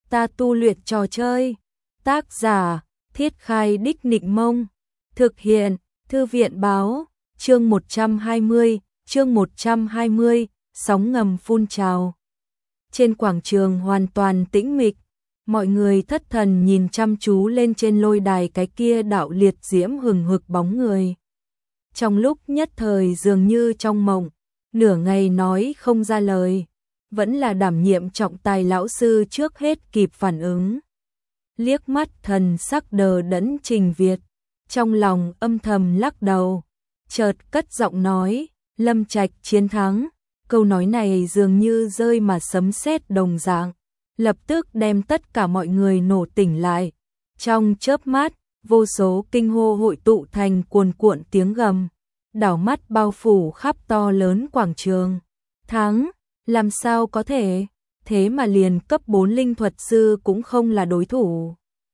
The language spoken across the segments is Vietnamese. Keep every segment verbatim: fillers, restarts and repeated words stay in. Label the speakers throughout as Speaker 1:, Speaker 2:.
Speaker 1: ta tu luyện trò chơi. Tác giả, Thiết Khai Đích Nịnh Mông. Thực hiện, Thư viện Báo. Chương một trăm hai mươi, chương một trăm hai mươi, sóng ngầm phun trào. Trên quảng trường hoàn toàn tĩnh mịch, mọi người thất thần nhìn chăm chú lên trên lôi đài cái kia đạo liệt diễm hừng hực bóng người. Trong lúc nhất thời dường như trong mộng, nửa ngày nói không ra lời, vẫn là đảm nhiệm trọng tài lão sư trước hết kịp phản ứng. Liếc mắt thần sắc đờ đẫn Trình Việt, trong lòng âm thầm lắc đầu, chợt cất giọng nói, Lâm Trạch chiến thắng. Câu nói này dường như rơi mà sấm sét đồng dạng, lập tức đem tất cả mọi người nổ tỉnh lại. Trong chớp mắt, vô số kinh hô hội tụ thành cuồn cuộn tiếng gầm, đảo mắt bao phủ khắp to lớn quảng trường. Thắng, làm sao có thể, thế mà liền cấp bốn linh thuật sư cũng không là đối thủ.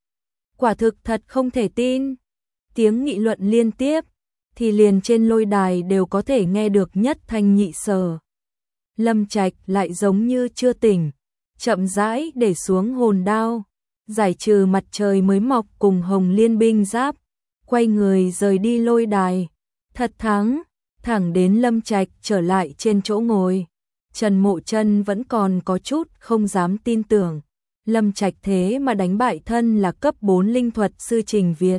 Speaker 1: Quả thực thật không thể tin. Tiếng nghị luận liên tiếp, thì liền trên lôi đài đều có thể nghe được nhất thanh nhị sở. Lâm Trạch lại giống như chưa tỉnh, chậm rãi để xuống hồn đao, giải trừ mặt trời mới mọc cùng hồng liên binh giáp, quay người rời đi lôi đài. Thật thắng, thẳng đến Lâm Trạch trở lại trên chỗ ngồi. Trần Mộ Chân vẫn còn có chút không dám tin tưởng, Lâm Trạch thế mà đánh bại thân là cấp bốn linh thuật sư Trình Việt.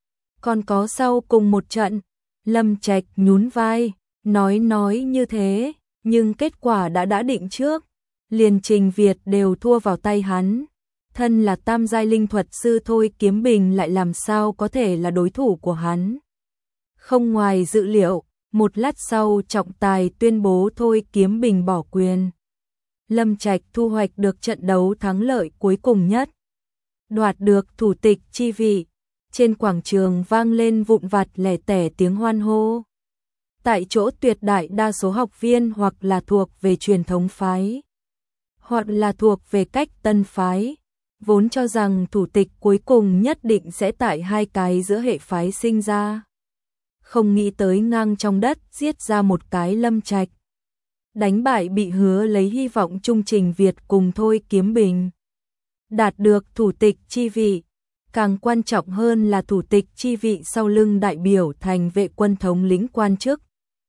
Speaker 1: Còn có sau cùng một trận, Lâm Trạch nhún vai, nói nói như thế, nhưng kết quả đã đã định trước, liền Trình Việt đều thua vào tay hắn. Thân là tam giai linh thuật sư Thôi Kiếm Bình lại làm sao có thể là đối thủ của hắn. Không ngoài dự liệu, một lát sau trọng tài tuyên bố Thôi Kiếm Bình bỏ quyền. Lâm Trạch thu hoạch được trận đấu thắng lợi cuối cùng nhất, đoạt được thủ tịch chi vị. Trên quảng trường vang lên vụn vặt lẻ tẻ tiếng hoan hô. Tại chỗ tuyệt đại đa số học viên hoặc là thuộc về truyền thống phái, hoặc là thuộc về cách tân phái, vốn cho rằng thủ tịch cuối cùng nhất định sẽ tại hai cái giữa hệ phái sinh ra. Không nghĩ tới ngang trong đất giết ra một cái Lâm Trạch, đánh bại bị hứa lấy hy vọng chung Trình Việt cùng Thôi Kiếm Bình, đạt được thủ tịch chi vị. Càng quan trọng hơn là thủ tịch chi vị sau lưng đại biểu thành vệ quân thống lĩnh quan chức.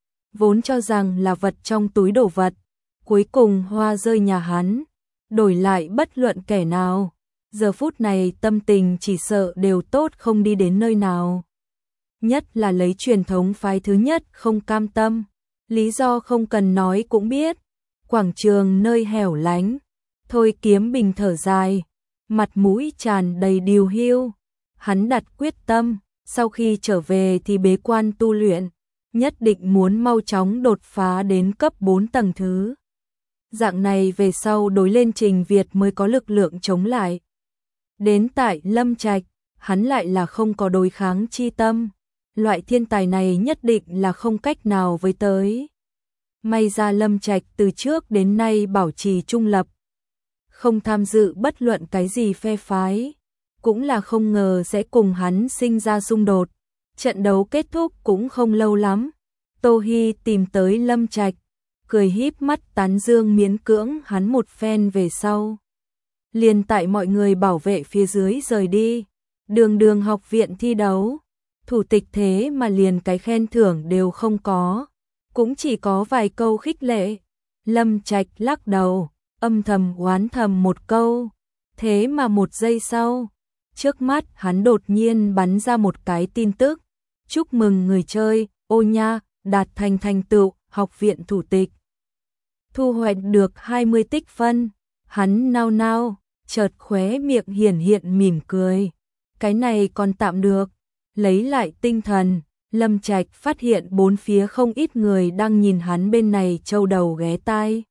Speaker 1: Vốn cho rằng là vật trong túi đồ vật, cuối cùng hoa rơi nhà hắn, đổi lại bất luận kẻ nào. Giờ phút này tâm tình chỉ sợ đều tốt không đi đến nơi nào. Nhất là lấy truyền thống phái thứ nhất không cam tâm, lý do không cần nói cũng biết. Quảng trường nơi hẻo lánh, Thôi Kiếm Bình thở dài, mặt mũi tràn đầy điều hiu. Hắn đặt quyết tâm, sau khi trở về thì bế quan tu luyện, nhất định muốn mau chóng đột phá đến cấp bốn tầng thứ. Dạng này về sau đối lên Trình Việt mới có lực lượng chống lại. Đến tại Lâm Trạch, hắn lại là không có đối kháng chi tâm. Loại thiên tài này nhất định là không cách nào với tới. May ra Lâm Trạch từ trước đến nay bảo trì trung lập, không tham dự bất luận cái gì phe phái, cũng là không ngờ sẽ cùng hắn sinh ra xung đột. Trận đấu kết thúc cũng không lâu lắm, Tô Hi tìm tới Lâm Trạch, cười híp mắt tán dương miễn cưỡng hắn một phen về sau. Liền tại mọi người bảo vệ phía dưới rời đi, đường đường học viện thi đấu, thủ tịch thế mà liền cái khen thưởng đều không có, cũng chỉ có vài câu khích lệ. Lâm Trạch lắc đầu, âm thầm oán thầm một câu, thế mà một giây sau, trước mắt hắn đột nhiên bắn ra một cái tin tức, chúc mừng người chơi, ô nha, đạt thành thành tựu, học viện thủ tịch. Thu hoạch được hai mươi tích phân, hắn nao nao, chợt khóe miệng hiển hiện mỉm cười, cái này còn tạm được. Lấy lại tinh thần, Lâm Trạch phát hiện bốn phía không ít người đang nhìn hắn bên này châu đầu ghé tai.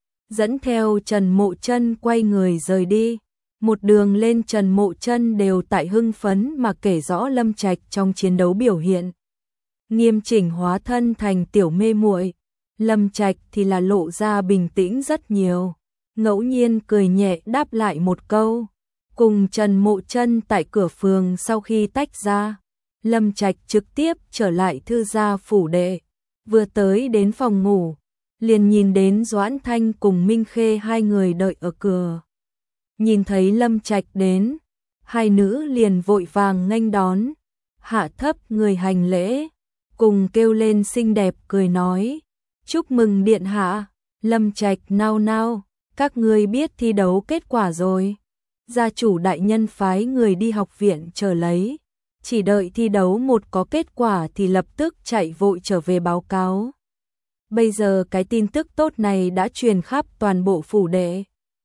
Speaker 1: Dẫn theo Trần Mộ Chân quay người rời đi. Một đường lên Trần Mộ Chân đều tại hưng phấn mà kể rõ Lâm Trạch trong chiến đấu biểu hiện. Nghiêm chỉnh hóa thân thành tiểu mê muội, Lâm Trạch thì là lộ ra bình tĩnh rất nhiều, ngẫu nhiên cười nhẹ đáp lại một câu. Cùng Trần Mộ Chân tại cửa phường sau khi tách ra, Lâm Trạch trực tiếp trở lại thư gia phủ đệ, vừa tới đến phòng ngủ, liền nhìn đến Doãn Thanh cùng Minh Khê hai người đợi ở cửa. nhìn thấy Lâm Trạch đến, hai nữ liền vội vàng nghênh đón, hạ thấp người hành lễ, cùng kêu lên xinh đẹp cười nói, chúc mừng điện hạ. Lâm Trạch nao nao, các ngươi biết thi đấu kết quả rồi. Gia chủ đại nhân phái người đi học viện chờ lấy, chỉ đợi thi đấu một có kết quả thì lập tức chạy vội trở về báo cáo. Bây giờ cái tin tức tốt này đã truyền khắp toàn bộ phủ đệ.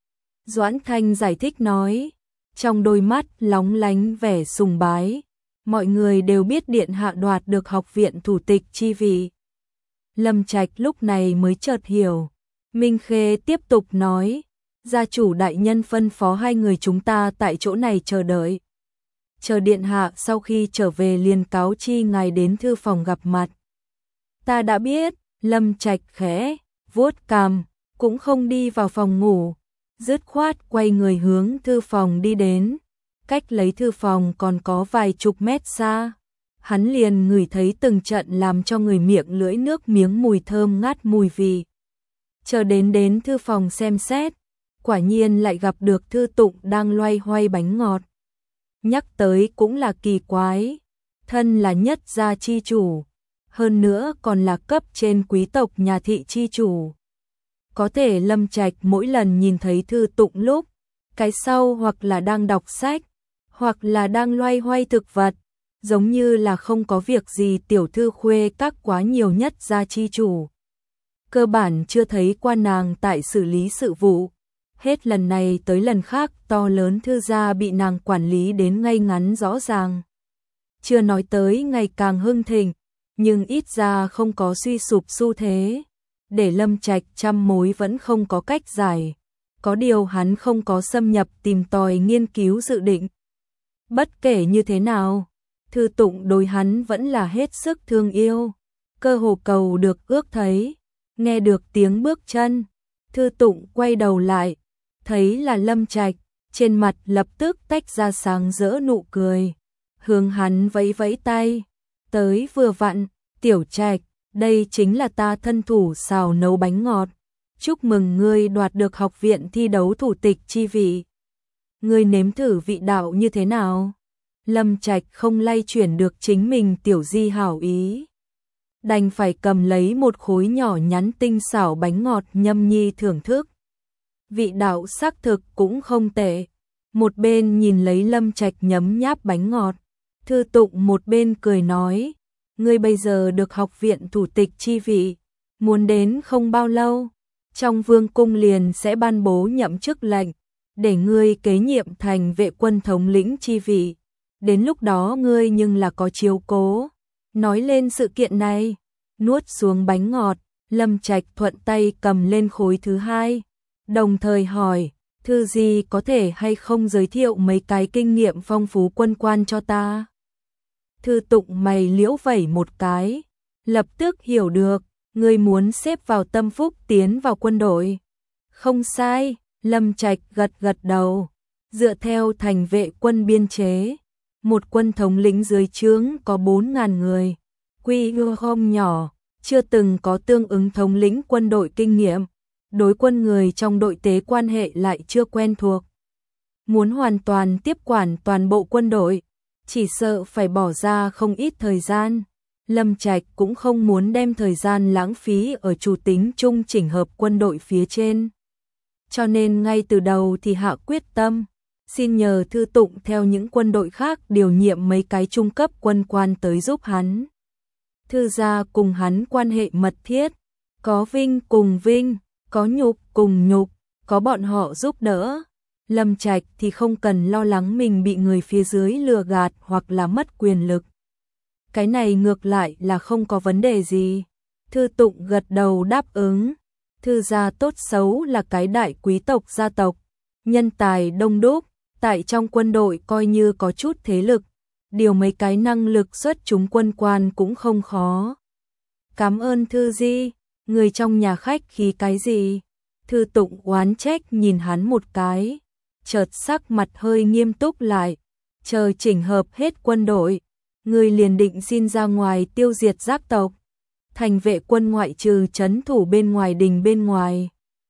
Speaker 1: Doãn Thanh giải thích nói, trong đôi mắt lóng lánh vẻ sùng bái, mọi người đều biết điện hạ đoạt được học viện thủ tịch chi vị. Lâm Trạch lúc này mới chợt hiểu. Minh Khê tiếp tục nói, gia chủ đại nhân phân phó hai người chúng ta tại chỗ này chờ đợi. Chờ điện hạ sau khi trở về liền cáo chi ngài đến thư phòng gặp mặt. Ta đã biết. Lâm Trạch khẽ vuốt cằm, cũng không đi vào phòng ngủ, dứt khoát quay người hướng thư phòng đi đến. Cách lấy thư phòng còn có vài chục mét xa, hắn liền ngửi thấy từng trận làm cho người miệng lưỡi nước miếng mùi thơm ngát mùi vị. Chờ đến đến thư phòng xem xét, quả nhiên lại gặp được Thư Tụng đang loay hoay bánh ngọt. Nhắc tới cũng là kỳ quái, thân là nhất gia chi chủ, hơn nữa còn là cấp trên quý tộc nhà thị chi chủ. Có thể Lâm Trạch mỗi lần nhìn thấy Thư Tụng lúc, cái sau hoặc là đang đọc sách, hoặc là đang loay hoay thực vật, giống như là không có việc gì tiểu thư khuê các quá nhiều nhất gia chi chủ. Cơ bản chưa thấy qua nàng tại xử lý sự vụ, hết lần này tới lần khác to lớn thư gia bị nàng quản lý đến ngay ngắn rõ ràng. Chưa nói tới ngày càng hưng thịnh, nhưng ít ra không có suy sụp xu thế, để Lâm Trạch trăm mối vẫn không có cách giải, có điều hắn không có xâm nhập tìm tòi nghiên cứu dự định. Bất kể như thế nào, Thư Tụng đối hắn vẫn là hết sức thương yêu, cơ hồ cầu được ước thấy. Nghe được tiếng bước chân, Thư Tụng quay đầu lại, thấy là Lâm Trạch, trên mặt lập tức tách ra sáng rỡ nụ cười, hướng hắn vẫy vẫy tay, tới vừa vặn, Tiểu Trạch, đây chính là ta thân thủ xào nấu bánh ngọt, chúc mừng ngươi đoạt được học viện thi đấu thủ tịch chi vị. Ngươi nếm thử vị đạo như thế nào? Lâm Trạch không lay chuyển được chính mình tiểu di hảo ý, đành phải cầm lấy một khối nhỏ nhắn tinh xảo bánh ngọt nhâm nhi thưởng thức. Vị đạo xác thực cũng không tệ. Một bên nhìn lấy Lâm Trạch nhấm nháp bánh ngọt, Thư Tụng một bên cười nói, ngươi bây giờ được học viện thủ tịch chi vị, muốn đến không bao lâu, trong vương cung liền sẽ ban bố nhậm chức lệnh, để ngươi kế nhiệm thành vệ quân thống lĩnh chi vị. Đến lúc đó ngươi nhưng là có chiếu cố. Nói lên sự kiện này, nuốt xuống bánh ngọt, Lâm Trạch thuận tay cầm lên khối thứ hai, đồng thời hỏi, thư gì có thể hay không giới thiệu mấy cái kinh nghiệm phong phú quân quan cho ta? Thư Tụng mày liễu vẩy một cái, lập tức hiểu được, ngươi muốn xếp vào tâm phúc tiến vào quân đội. Không sai, Lâm Trạch gật gật đầu, dựa theo thành vệ quân biên chế, một quân thống lĩnh dưới trướng có bốn nghìn người, quy mô không nhỏ, chưa từng có tương ứng thống lĩnh quân đội kinh nghiệm, đối quân người trong đội tế quan hệ lại chưa quen thuộc. Muốn hoàn toàn tiếp quản toàn bộ quân đội, chỉ sợ phải bỏ ra không ít thời gian. Lâm Trạch cũng không muốn đem thời gian lãng phí ở chủ tính chung chỉnh hợp quân đội phía trên. Cho nên ngay từ đầu thì hạ quyết tâm, xin nhờ Thư Tụng theo những quân đội khác điều nhiệm mấy cái trung cấp quân quan tới giúp hắn. Thư gia cùng hắn quan hệ mật thiết, có vinh cùng vinh, có nhục cùng nhục, có bọn họ giúp đỡ. Lâm Trạch thì không cần lo lắng mình bị người phía dưới lừa gạt hoặc là mất quyền lực. Cái này ngược lại là không có vấn đề gì. Thư Tụng gật đầu đáp ứng. Thư gia tốt xấu là cái đại quý tộc gia tộc, nhân tài đông đúc, tại trong quân đội coi như có chút thế lực, điều mấy cái năng lực xuất chúng quân quan cũng không khó. Cảm ơn Thư Di, người trong nhà khách khí cái gì? Thư Tụng oán trách nhìn hắn một cái, chợt sắc mặt hơi nghiêm túc lại, chờ chỉnh hợp hết quân đội, người liền định xin ra ngoài tiêu diệt giác tộc. Thành vệ quân ngoại trừ trấn thủ bên ngoài đình bên ngoài,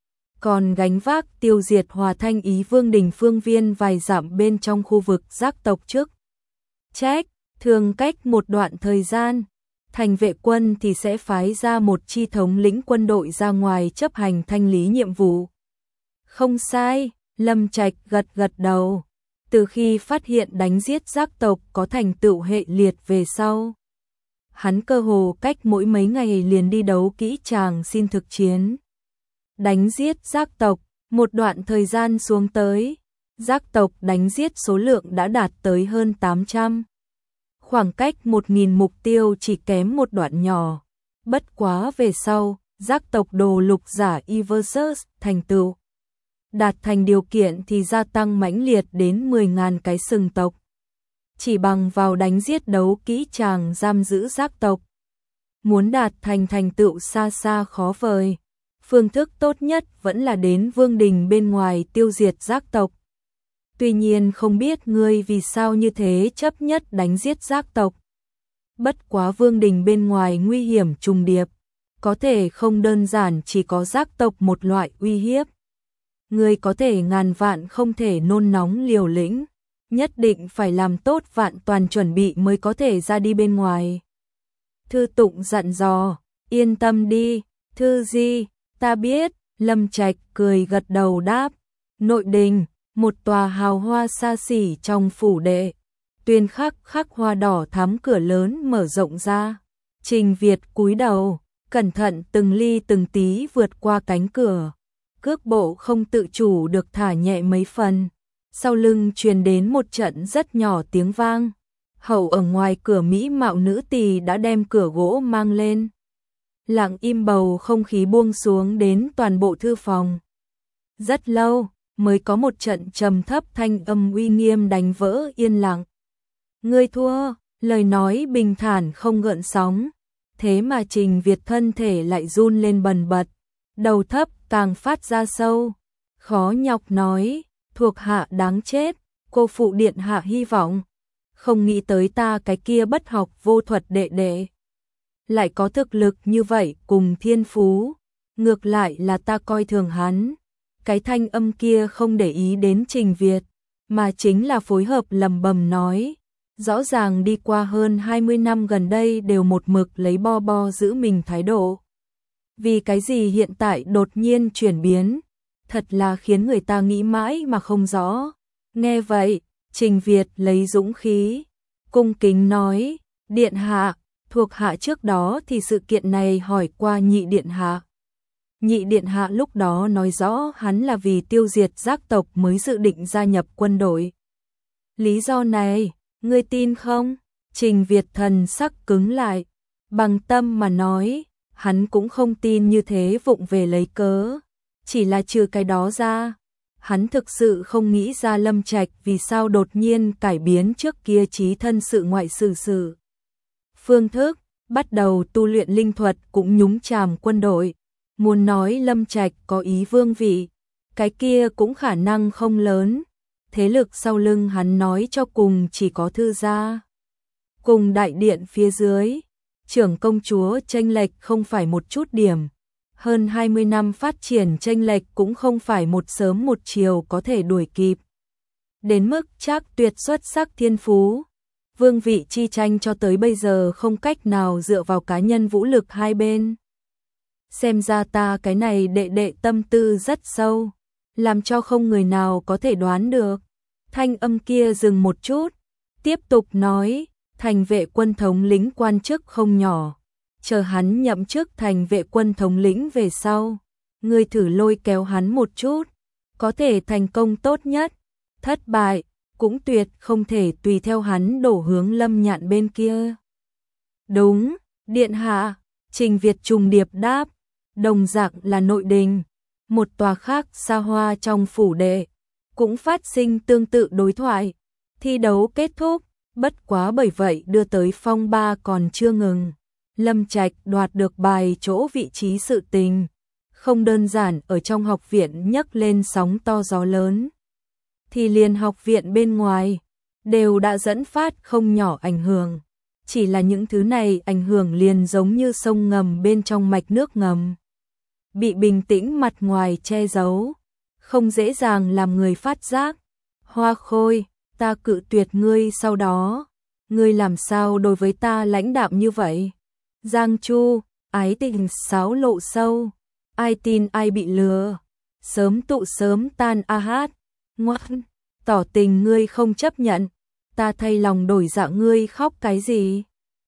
Speaker 1: còn gánh vác tiêu diệt Hòa Thanh Ý Vương đình phương viên vài dặm bên trong khu vực giác tộc trước. Trách, thường cách một đoạn thời gian, thành vệ quân thì sẽ phái ra một chi thống lĩnh quân đội ra ngoài chấp hành thanh lý nhiệm vụ. Không sai, Lâm Trạch gật gật đầu. Từ khi phát hiện đánh giết giác tộc có thành tựu hệ liệt về sau, hắn cơ hồ cách mỗi mấy ngày liền đi đấu kỹ tràng xin thực chiến. Đánh giết giác tộc, một đoạn thời gian xuống tới, giác tộc đánh giết số lượng đã đạt tới hơn tám trăm. Khoảng cách một nghìn mục tiêu chỉ kém một đoạn nhỏ. Bất quá về sau, giác tộc đồ lục giả Eversus thành tựu đạt thành điều kiện thì gia tăng mãnh liệt đến mười nghìn cái sừng tộc. Chỉ bằng vào đánh giết đấu kỹ tràng giam giữ giác tộc, muốn đạt thành thành tựu xa xa khó vời. Phương thức tốt nhất vẫn là đến vương đình bên ngoài tiêu diệt giác tộc. Tuy nhiên không biết ngươi vì sao như thế chấp nhất đánh giết giác tộc. Bất quá vương đình bên ngoài nguy hiểm trùng điệp, có thể không đơn giản chỉ có giác tộc một loại uy hiếp. Ngươi có thể ngàn vạn không thể nôn nóng liều lĩnh, nhất định phải làm tốt vạn toàn chuẩn bị mới có thể ra đi bên ngoài. Thư Tụng dặn dò, yên tâm đi, Thư Di, ta biết, Lâm Trạch cười gật đầu đáp. Nội đình, một tòa hào hoa xa xỉ trong phủ đệ, tuyên khắc khắc hoa đỏ thắm cửa lớn mở rộng ra. Trình Việt cúi đầu, cẩn thận từng ly từng tí vượt qua cánh cửa, cước bộ không tự chủ được thả nhẹ mấy phần. Sau lưng truyền đến một trận rất nhỏ tiếng vang. Hậu ở ngoài cửa mỹ mạo nữ tỳ đã đem cửa gỗ mang lên. Lặng im bầu không khí buông xuống đến toàn bộ thư phòng. Rất lâu mới có một trận trầm thấp thanh âm uy nghiêm đánh vỡ yên lặng. Ngươi thua, lời nói bình thản không gợn sóng. Thế mà Trình Việt thân thể lại run lên bần bật, đầu thấp càng phát ra sâu. Khó nhọc nói, thuộc hạ đáng chết, cô phụ điện hạ hy vọng. Không nghĩ tới ta cái kia bất học vô thuật đệ đệ lại có thực lực như vậy cùng thiên phú. Ngược lại là ta coi thường hắn. Cái thanh âm kia không để ý đến Trình Việt, mà chính là phối hợp lầm bầm nói. Rõ ràng đi qua hơn hai mươi năm gần đây đều một mực lấy bo bo giữ mình thái độ. Vì cái gì hiện tại đột nhiên chuyển biến, thật là khiến người ta nghĩ mãi mà không rõ. Nghe vậy, Trình Việt lấy dũng khí, cung kính nói, điện hạ, thuộc hạ trước đó thì sự kiện này hỏi qua nhị điện hạ. Nhị điện hạ lúc đó nói rõ hắn là vì tiêu diệt giác tộc mới dự định gia nhập quân đội. Lý do này, ngươi tin không? Trình Việt thần sắc cứng lại, bằng tâm mà nói, hắn cũng không tin như thế vụng về lấy cớ. Chỉ là trừ cái đó ra, hắn thực sự không nghĩ ra Lâm Trạch vì sao đột nhiên cải biến trước kia trí thân sự ngoại sự sự. Phương thức, bắt đầu tu luyện linh thuật cũng nhúng chàm quân đội. Muốn nói Lâm Trạch có ý vương vị, cái kia cũng khả năng không lớn. Thế lực sau lưng hắn nói cho cùng chỉ có Thư gia. Cùng đại điện phía dưới, trưởng công chúa chênh lệch không phải một chút điểm. Hơn hai mươi năm phát triển chênh lệch cũng không phải một sớm một chiều có thể đuổi kịp. Đến mức chắc tuyệt xuất sắc thiên phú. Vương vị chi tranh cho tới bây giờ không cách nào dựa vào cá nhân vũ lực hai bên. Xem ra ta cái này đệ đệ tâm tư rất sâu, làm cho không người nào có thể đoán được. Thanh âm kia dừng một chút, tiếp tục nói, thành vệ quân thống lĩnh quan chức không nhỏ. Chờ hắn nhậm chức thành vệ quân thống lĩnh về sau, ngươi thử lôi kéo hắn một chút, có thể thành công tốt nhất, thất bại, cũng tuyệt không thể tùy theo hắn đổ hướng Lâm Nhạn bên kia. Đúng, điện hạ, Trình Việt trùng điệp đáp, đồng dạng là nội đình, một tòa khác xa hoa trong phủ đệ, cũng phát sinh tương tự đối thoại. Thi đấu kết thúc, bất quá bởi vậy đưa tới phong ba còn chưa ngừng. Lâm Trạch đoạt được bài chỗ vị trí sự tình, không đơn giản ở trong học viện nhấc lên sóng to gió lớn, thì liền học viện bên ngoài đều đã dẫn phát không nhỏ ảnh hưởng. Chỉ là những thứ này ảnh hưởng liền giống như sông ngầm bên trong mạch nước ngầm. bị bình tĩnh mặt ngoài che giấu, không dễ dàng làm người phát giác. Hoa Khôi, ta cự tuyệt ngươi sau đó, ngươi làm sao đối với ta lãnh đạm như vậy? Giang Chu, ái tình sáo lộ sâu, ai tin ai bị lừa, sớm tụ sớm tan a hát, ngoan, tỏ tình ngươi không chấp nhận, ta thay lòng đổi dạ ngươi khóc cái gì?